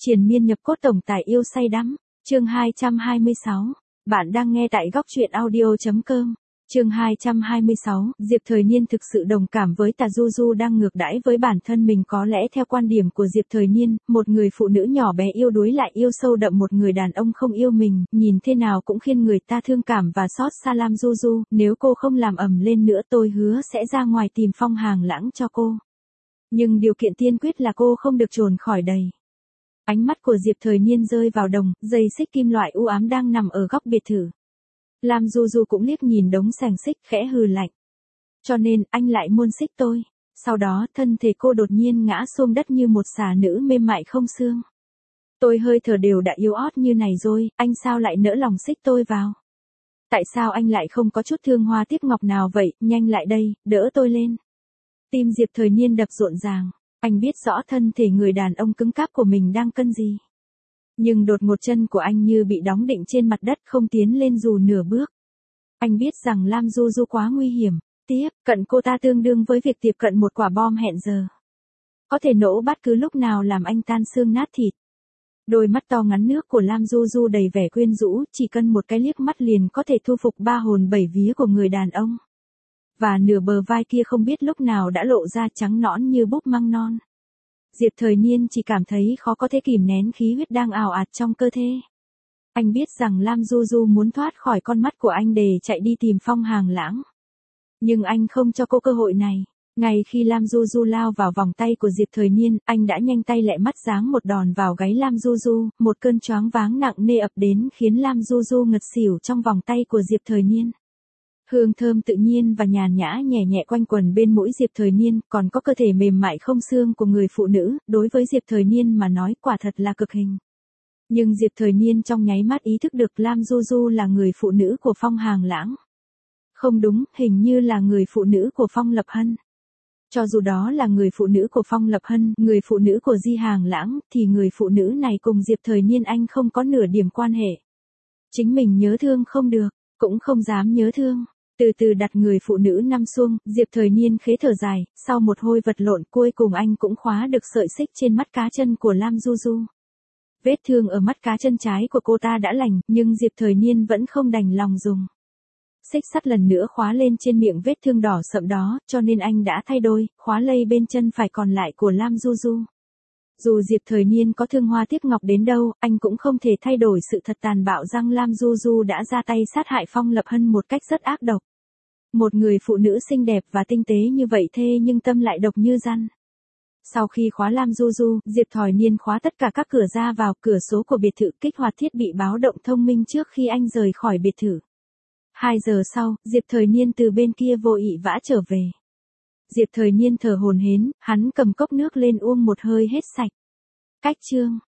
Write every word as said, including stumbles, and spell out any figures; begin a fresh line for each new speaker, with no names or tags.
Triền miên nhập cốt tổng tài yêu say đắm. Chương hai trăm hai mươi sáu. Bạn đang nghe tại góc truyện audio chấm com. Chương hai trăm hai mươi sáu, Diệp Thời Niên thực sự đồng cảm với Tà Du Du đang ngược đãi với bản thân mình. Có lẽ theo quan điểm của Diệp Thời Niên, một người phụ nữ nhỏ bé yêu đuối lại yêu sâu đậm một người đàn ông không yêu mình, nhìn thế nào cũng khiến người ta thương cảm và xót xa. Lam Du Du, nếu cô không làm ầm lên nữa tôi hứa sẽ ra ngoài tìm Phong Hàng Lãng cho cô. Nhưng điều kiện tiên quyết là cô không được trốn khỏi đây. Ánh mắt của Diệp Thời Niên rơi vào đồng, dây xích kim loại u ám đang nằm ở góc biệt thự. Lam Du Du cũng liếc nhìn đống xẻng xích khẽ hừ lạnh. Cho nên, anh lại muốn xích tôi. Sau đó, thân thể cô đột nhiên ngã xuống đất như một xà nữ mềm mại không xương. Tôi hơi thở đều đã yếu ớt như này rồi, anh sao lại nỡ lòng xích tôi vào? Tại sao anh lại không có chút thương hoa tiếc ngọc nào vậy, nhanh lại đây, đỡ tôi lên. Tim Diệp Thời Niên đập rộn ràng, anh biết rõ thân thể người đàn ông cứng cáp của mình đang cân gì. Nhưng đột ngột chân của anh như bị đóng định trên mặt đất không tiến lên dù nửa bước. Anh biết rằng Lam Du Du quá nguy hiểm, tiếp cận cô ta tương đương với việc tiếp cận một quả bom hẹn giờ. Có thể nổ bất cứ lúc nào làm anh tan xương nát thịt. Đôi mắt to ngắn nước của Lam Du Du đầy vẻ quyến rũ, chỉ cần một cái liếc mắt liền có thể thu phục ba hồn bảy vía của người đàn ông. Và nửa bờ vai kia không biết lúc nào đã lộ ra trắng nõn như búp măng non. Diệp Thời Niên chỉ cảm thấy khó có thể kìm nén khí huyết đang ào ạt trong cơ thể. Anh biết rằng Lam Du Du muốn thoát khỏi con mắt của anh để chạy đi tìm Phong Hàng Lãng. Nhưng anh không cho cô cơ hội này. Ngay khi Lam Du Du lao vào vòng tay của Diệp Thời Niên, anh đã nhanh tay lẹ mắt giáng một đòn vào gáy Lam Du Du, một cơn choáng váng nặng nề ập đến khiến Lam Du Du ngất xỉu trong vòng tay của Diệp Thời Niên. Hương thơm tự nhiên và nhàn nhã nhẹ nhẹ quanh quẩn bên mũi Diệp Thời Niên, còn có cơ thể mềm mại không xương của người phụ nữ, đối với Diệp Thời Niên mà nói quả thật là cực hình. Nhưng Diệp Thời Niên trong nháy mắt ý thức được Lam Du Du là người phụ nữ của Phong Hàng Lãng. Không đúng, hình như là người phụ nữ của Phong Lập Hân. Cho dù đó là người phụ nữ của Phong Lập Hân, người phụ nữ của Di Hàng Lãng, thì người phụ nữ này cùng Diệp Thời Niên anh không có nửa điểm quan hệ. Chính mình nhớ thương không được, cũng không dám nhớ thương. Từ từ đặt người phụ nữ nằm xuống, Diệp Thời Niên khế thở dài, sau một hồi vật lộn cuối cùng anh cũng khóa được sợi xích trên mắt cá chân của Lam Du Du. Vết thương ở mắt cá chân trái của cô ta đã lành, nhưng Diệp Thời Niên vẫn không đành lòng dùng. Xích sắt lần nữa khóa lên trên miệng vết thương đỏ sậm đó, cho nên anh đã thay đôi, khóa lây bên chân phải còn lại của Lam Du Du. Dù Diệp Thời Niên có thương hoa tiếc ngọc đến đâu, anh cũng không thể thay đổi sự thật tàn bạo rằng Lam Du Du đã ra tay sát hại Phong Lập Hân một cách rất ác độc. Một người phụ nữ xinh đẹp và tinh tế như vậy thê nhưng tâm lại độc như rắn. Sau khi khóa Lam Du Du, Diệp Thời Niên khóa tất cả các cửa ra vào, cửa số của biệt thự, kích hoạt thiết bị báo động thông minh trước khi anh rời khỏi biệt thự. Hai giờ sau, Diệp Thời Niên từ bên kia vội vã trở về. Diệp Thời Niên thở hổn hển, hắn cầm cốc nước lên uống một hơi hết sạch. Cách chương